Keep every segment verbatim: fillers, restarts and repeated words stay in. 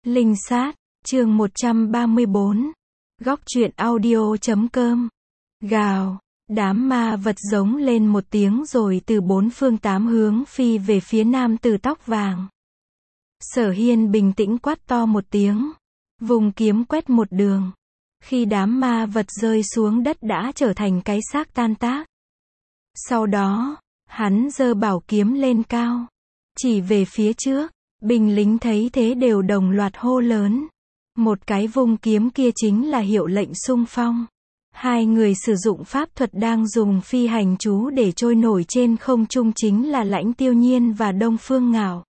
Linh sát, chương một trăm ba mươi bốn. Góc truyện audio chấm com. Gào, đám ma vật giống lên một tiếng rồi từ bốn phương tám hướng phi về phía nam tử tóc vàng. Sở Hiên bình tĩnh quát to một tiếng, vùng kiếm quét một đường. Khi đám ma vật rơi xuống đất đã trở thành cái xác tan tác. Sau đó, hắn giơ bảo kiếm lên cao, chỉ về phía trước. Binh lính thấy thế đều đồng loạt hô lớn. Một cái vung kiếm kia chính là hiệu lệnh xung phong. Hai người sử dụng pháp thuật đang dùng phi hành chú để trôi nổi trên không trung chính là Lãnh Tiêu Nhiên và Đông Phương Ngạo.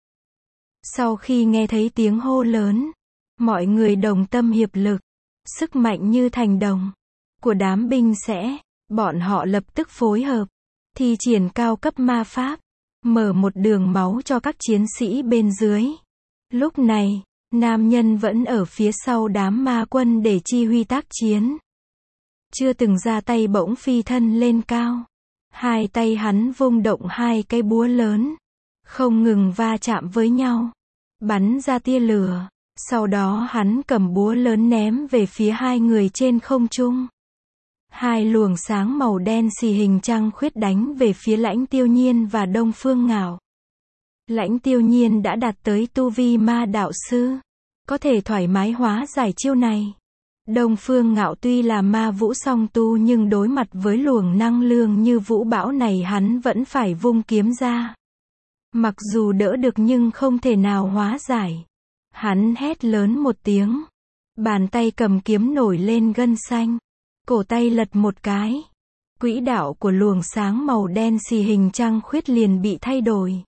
Sau khi nghe thấy tiếng hô lớn, mọi người đồng tâm hiệp lực, sức mạnh như thành đồng của đám binh sẽ, bọn họ lập tức phối hợp, thi triển cao cấp ma pháp, mở một đường máu cho các chiến sĩ bên dưới. Lúc này, nam nhân vẫn ở phía sau đám ma quân để chi huy tác chiến. Chưa từng ra tay bỗng phi thân lên cao. Hai tay hắn vung động hai cây búa lớn, không ngừng va chạm với nhau, bắn ra tia lửa. Sau đó hắn cầm búa lớn ném về phía hai người trên không trung. Hai luồng sáng màu đen xì hình trăng khuyết đánh về phía Lãnh Tiêu Nhiên và Đông Phương Ngạo. Lãnh Tiêu Nhiên đã đạt tới tu vi ma đạo sư, có thể thoải mái hóa giải chiêu này. Đông Phương Ngạo tuy là ma vũ song tu nhưng đối mặt với luồng năng lượng như vũ bão này hắn vẫn phải vung kiếm ra. Mặc dù đỡ được nhưng không thể nào hóa giải. Hắn hét lớn một tiếng, bàn tay cầm kiếm nổi lên gân xanh, cổ tay lật một cái. Quỹ đạo của luồng sáng màu đen xì hình trăng khuyết liền bị thay đổi.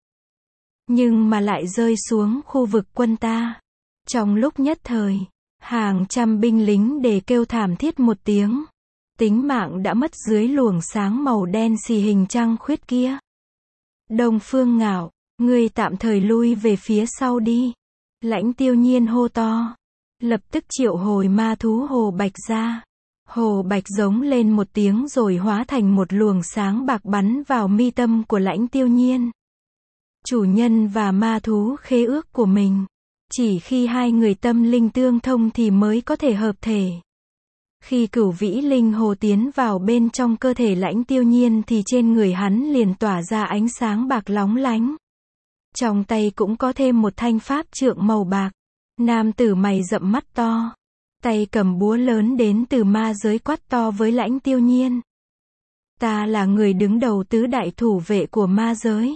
Nhưng mà lại rơi xuống khu vực quân ta. Trong lúc nhất thời, hàng trăm binh lính để kêu thảm thiết một tiếng. Tính mạng đã mất dưới luồng sáng màu đen xì hình trăng khuyết kia. Đông Phương Ngạo, ngươi tạm thời lui về phía sau đi. Lãnh Tiêu Nhiên hô to. Lập tức triệu hồi ma thú Hồ Bạch ra. Hồ Bạch giống lên một tiếng rồi hóa thành một luồng sáng bạc bắn vào mi tâm của Lãnh Tiêu Nhiên. Chủ nhân và ma thú khế ước của mình. Chỉ khi hai người tâm linh tương thông thì mới có thể hợp thể. Khi cửu vĩ linh hồ tiến vào bên trong cơ thể Lãnh Tiêu Nhiên thì trên người hắn liền tỏa ra ánh sáng bạc lóng lánh. Trong tay cũng có thêm một thanh pháp trượng màu bạc. Nam tử mày rậm mắt to, tay cầm búa lớn đến từ ma giới quát to với Lãnh Tiêu Nhiên. Ta là người đứng đầu tứ đại thủ vệ của ma giới.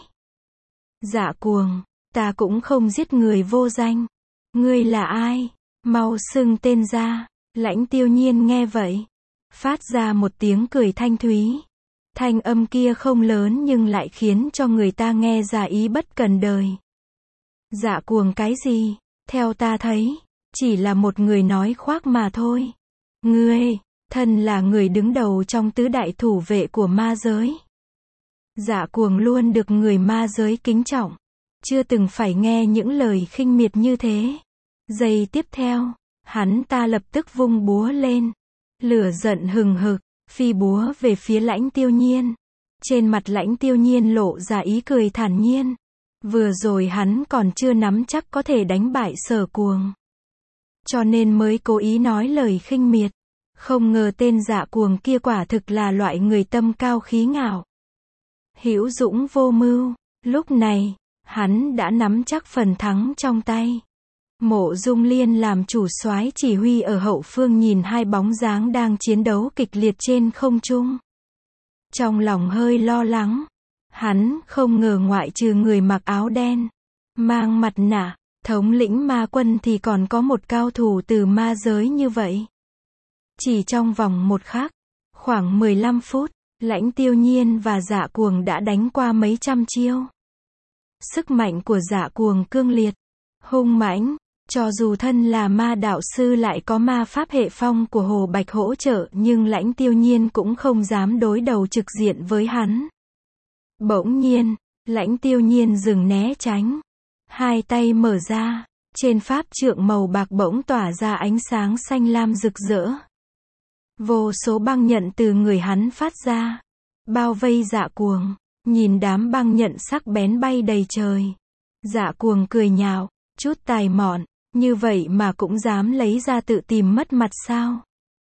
Dạ cuồng, ta cũng không giết người vô danh. Ngươi là ai? Mau xưng tên ra. Lãnh Tiêu Nhiên nghe vậy, phát ra một tiếng cười thanh thúy. Thanh âm kia không lớn nhưng lại khiến cho người ta nghe ra ý bất cần đời. Dạ cuồng cái gì? Theo ta thấy, chỉ là một người nói khoác mà thôi. Ngươi, thân là người đứng đầu trong tứ đại thủ vệ của ma giới. Dạ cuồng luôn được người ma giới kính trọng. Chưa từng phải nghe những lời khinh miệt như thế. Giây tiếp theo, hắn ta lập tức vung búa lên. Lửa giận hừng hực, phi búa về phía Lãnh Tiêu Nhiên. Trên mặt Lãnh Tiêu Nhiên lộ ra ý cười thản nhiên. Vừa rồi hắn còn chưa nắm chắc có thể đánh bại Sở Cuồng. Cho nên mới cố ý nói lời khinh miệt. Không ngờ tên dạ cuồng kia quả thực là loại người tâm cao khí ngạo. Hữu dũng vô mưu. Lúc này, hắn đã nắm chắc phần thắng trong tay. Mộ Dung Liên làm chủ soái chỉ huy ở hậu phương nhìn hai bóng dáng đang chiến đấu kịch liệt trên không trung. Trong lòng hơi lo lắng. Hắn không ngờ ngoại trừ người mặc áo đen, mang mặt nạ, thống lĩnh ma quân thì còn có một cao thủ từ ma giới như vậy. Chỉ trong vòng một khắc, khoảng mười lăm phút, Lãnh Tiêu Nhiên và Dạ Cuồng đã đánh qua mấy trăm chiêu. Sức mạnh của Dạ Cuồng cương liệt, hung mãnh, cho dù thân là ma đạo sư lại có ma pháp hệ phong của Hồ Bạch hỗ trợ nhưng Lãnh Tiêu Nhiên cũng không dám đối đầu trực diện với hắn. Bỗng nhiên, Lãnh Tiêu Nhiên dừng né tránh. Hai tay mở ra, trên pháp trượng màu bạc bỗng tỏa ra ánh sáng xanh lam rực rỡ. Vô số băng nhận từ người hắn phát ra, bao vây Dạ Cuồng. Nhìn đám băng nhận sắc bén bay đầy trời, Dạ Cuồng cười nhạo, chút tài mọn, Như vậy mà cũng dám lấy ra tự tìm mất mặt sao?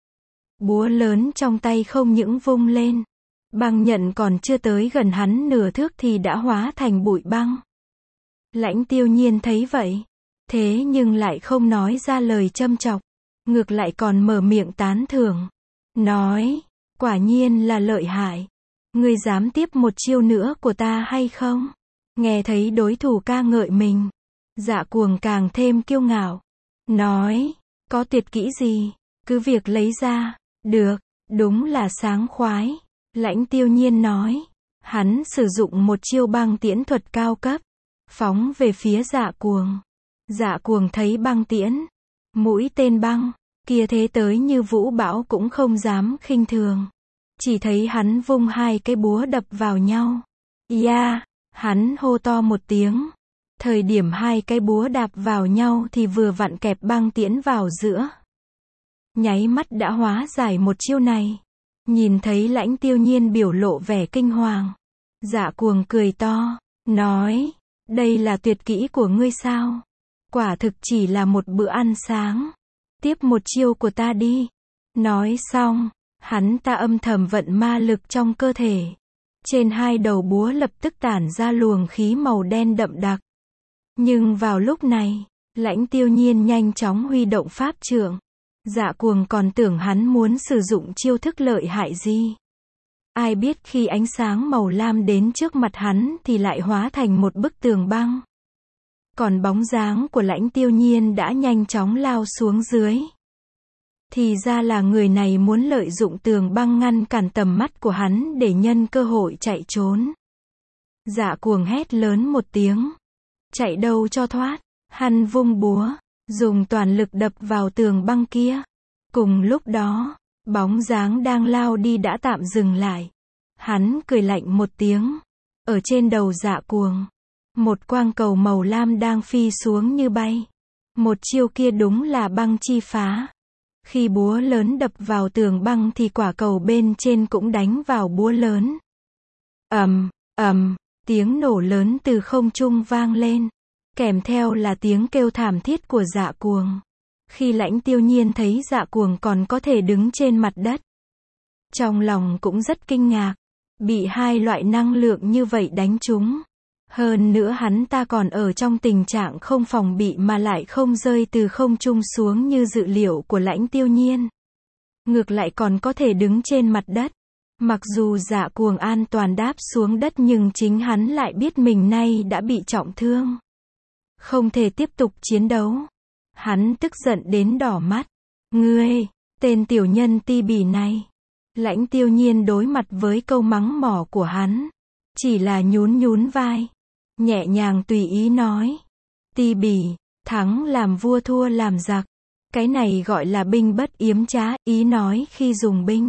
Búa lớn trong tay không những vung lên, băng nhận còn chưa tới gần hắn nửa thước thì đã hóa thành bụi băng. Lãnh Tiêu Nhiên thấy vậy, thế nhưng lại không nói ra lời châm chọc, ngược lại còn mở miệng tán thưởng, nói, quả nhiên là lợi hại, ngươi dám tiếp một chiêu nữa của ta hay không? Nghe thấy đối thủ ca ngợi mình, Dạ Cuồng càng thêm kiêu ngạo, nói, có tuyệt kỹ gì, cứ việc lấy ra, được, đúng là sáng khoái. Lãnh Tiêu Nhiên nói, hắn sử dụng một chiêu băng tiễn thuật cao cấp, phóng về phía Dạ Cuồng. Dạ Cuồng thấy băng tiễn, mũi tên băng, kia thế tới như vũ bão cũng không dám khinh thường. Chỉ thấy hắn vung hai cái búa đập vào nhau. Ya, hắn hô to một tiếng. Thời điểm hai cái búa đạp vào nhau thì vừa vặn kẹp băng tiễn vào giữa. Nháy mắt đã hóa giải một chiêu này. Nhìn thấy Lãnh Tiêu Nhiên biểu lộ vẻ kinh hoàng. Dạ Cuồng cười to, nói, đây là tuyệt kỹ của ngươi sao? Quả thực chỉ là một bữa ăn sáng. Tiếp một chiêu của ta đi. Nói xong, hắn ta âm thầm vận ma lực trong cơ thể. Trên hai đầu búa lập tức tản ra luồng khí màu đen đậm đặc. Nhưng vào lúc này, Lãnh Tiêu Nhiên nhanh chóng huy động pháp trượng. Dạ Cuồng còn tưởng hắn muốn sử dụng chiêu thức lợi hại gì. Ai biết khi ánh sáng màu lam đến trước mặt hắn thì lại hóa thành một bức tường băng. Còn bóng dáng của Lãnh Tiêu Nhiên đã nhanh chóng lao xuống dưới. Thì ra là người này muốn lợi dụng tường băng ngăn cản tầm mắt của hắn để nhân cơ hội chạy trốn. Dạ Cuồng hét lớn một tiếng. Chạy đâu cho thoát. Hắn vung búa, dùng toàn lực đập vào tường băng kia. Cùng lúc đó, bóng dáng đang lao đi đã tạm dừng lại. Hắn cười lạnh một tiếng. Ở trên đầu Dạ Cuồng, một quang cầu màu lam đang phi xuống như bay. Một chiêu kia đúng là băng chi phá. Khi búa lớn đập vào tường băng thì quả cầu bên trên cũng đánh vào búa lớn. Ầm, ầm, tiếng nổ lớn từ không trung vang lên. Kèm theo là tiếng kêu thảm thiết của Dạ Cuồng. Khi Lãnh Tiêu Nhiên thấy Dạ Cuồng còn có thể đứng trên mặt đất, trong lòng cũng rất kinh ngạc. Bị hai loại năng lượng như vậy đánh trúng. Hơn nữa hắn ta còn ở trong tình trạng không phòng bị mà lại không rơi từ không trung xuống như dự liệu của Lãnh Tiêu Nhiên. Ngược lại còn có thể đứng trên mặt đất. Mặc dù Dạ Cuồng an toàn đáp xuống đất nhưng chính hắn lại biết mình nay đã bị trọng thương. Không thể tiếp tục chiến đấu. Hắn tức giận đến đỏ mắt. Ngươi, tên tiểu nhân ti bỉ này. Lãnh Tiêu Nhiên đối mặt với câu mắng mỏ của hắn. Chỉ là nhún nhún vai. Nhẹ nhàng tùy ý nói. Ti bỉ, thắng làm vua thua làm giặc. Cái này gọi là binh bất yếm trá, ý nói khi dùng binh.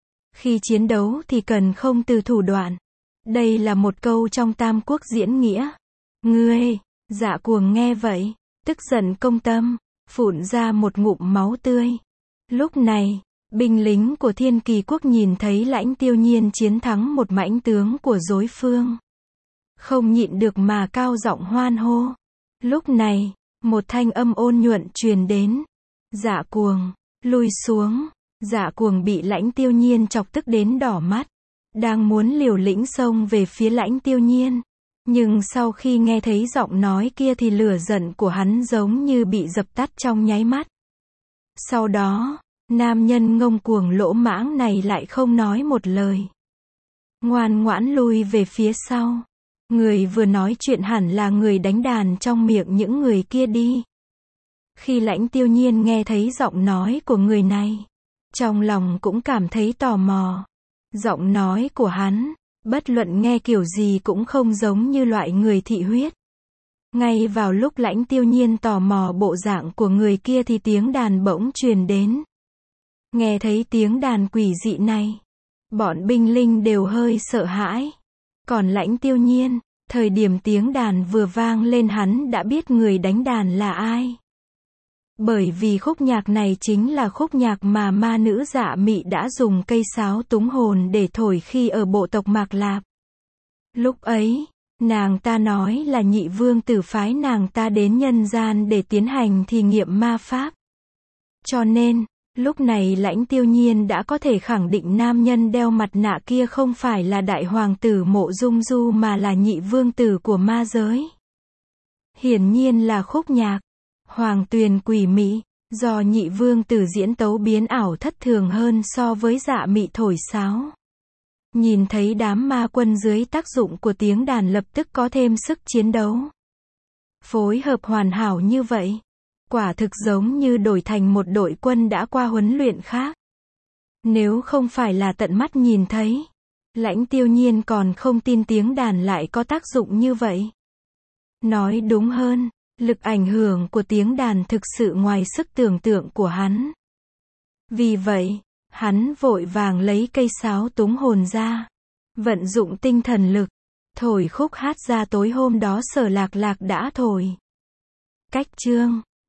Khi chiến đấu thì cần không từ thủ đoạn. Đây là một câu trong Tam Quốc diễn nghĩa. Ngươi, Dạ Cuồng nghe vậy, tức giận công tâm, phụn ra một ngụm máu tươi. Lúc này, binh lính của Thiên Kỳ quốc nhìn thấy Lãnh Tiêu Nhiên chiến thắng một mãnh tướng của đối phương. Không nhịn được mà cao giọng hoan hô. Lúc này, một thanh âm ôn nhuận truyền đến. Dạ Cuồng, lui xuống. Dạ Cuồng bị Lãnh Tiêu Nhiên chọc tức đến đỏ mắt. Đang muốn liều lĩnh xông về phía Lãnh Tiêu Nhiên. Nhưng sau khi nghe thấy giọng nói kia thì lửa giận của hắn giống như bị dập tắt trong nháy mắt. Sau đó, nam nhân ngông cuồng lỗ mãng này lại không nói một lời. Ngoan ngoãn lui về phía sau. Người vừa nói chuyện hẳn là người đánh đàn trong miệng những người kia đi. Khi Lãnh Tiêu Nhiên nghe thấy giọng nói của người này, trong lòng cũng cảm thấy tò mò. Giọng nói của hắn, bất luận nghe kiểu gì cũng không giống như loại người thị huyết. Ngay vào lúc Lãnh Tiêu Nhiên tò mò bộ dạng của người kia thì tiếng đàn bỗng truyền đến. Nghe thấy tiếng đàn quỷ dị này, bọn binh lính đều hơi sợ hãi. Còn Lãnh Tiêu Nhiên, thời điểm tiếng đàn vừa vang lên hắn đã biết người đánh đàn là ai. Bởi vì khúc nhạc này chính là khúc nhạc mà ma nữ Dạ Mị đã dùng cây sáo túng hồn để thổi khi ở bộ tộc Mạc Lạp. Lúc ấy, Nàng ta nói là nhị vương tử phái nàng ta đến nhân gian để tiến hành thí nghiệm ma pháp. Cho nên, lúc này Lãnh Tiêu Nhiên đã có thể khẳng định nam nhân đeo mặt nạ kia không phải là đại hoàng tử Mộ Dung Du mà là nhị vương tử của ma giới. Hiển nhiên là khúc nhạc, Hoàng Tuyền quỷ mị, do nhị vương tử diễn tấu biến ảo thất thường hơn so với Dạ Mị thổi sáo. Nhìn thấy đám ma quân dưới tác dụng của tiếng đàn lập tức có thêm sức chiến đấu. Phối hợp hoàn hảo như vậy, quả thực giống như đổi thành một đội quân đã qua huấn luyện khác. Nếu không phải là tận mắt nhìn thấy, Lãnh Tiêu Nhiên còn không tin tiếng đàn lại có tác dụng như vậy. Nói đúng hơn, lực ảnh hưởng của tiếng đàn thực sự ngoài sức tưởng tượng của hắn. Vì vậy, hắn vội vàng lấy cây sáo túng hồn ra, vận dụng tinh thần lực, thổi khúc hát ra tối hôm đó Sở Lạc Lạc đã thổi. Cách chương